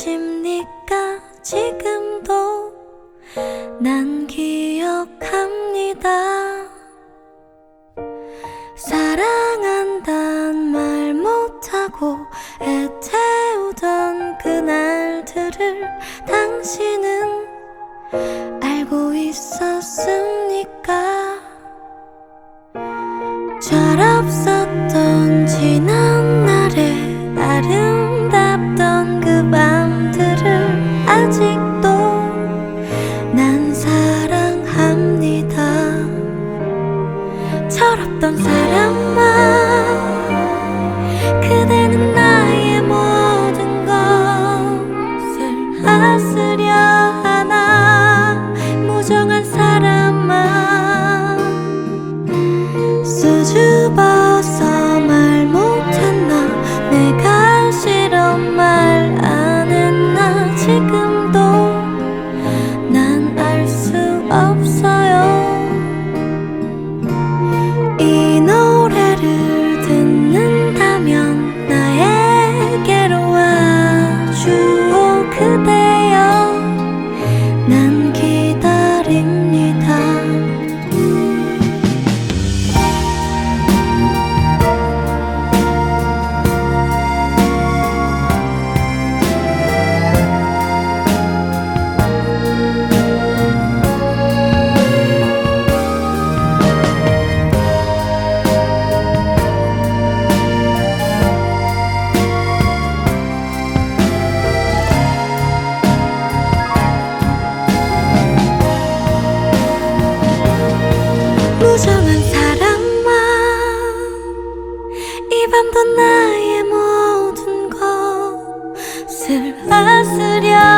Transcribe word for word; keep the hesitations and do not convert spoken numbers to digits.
계십니까? 지금도 난 기억합니다. 사랑한단 말 못하고 애태우던 그날들을 당신은 알고 있었습니까? 철없었던 지난 날의 아름답던 그 밤들을 아직도 난 사랑합니다. 철없던 사람아, 그대는 나의 모든 것을 하스려 하나. 무정한 사람아, 수줍어서 말 못했나? 내가 싫어 말 안 했나? 지금도 난 알 수 없어요. 이 노래를 듣는다면 나에게로 와주오 그대여. 난 기다립니다. 무정한 사람아, 이 밤도 나의 모든 것을 하스려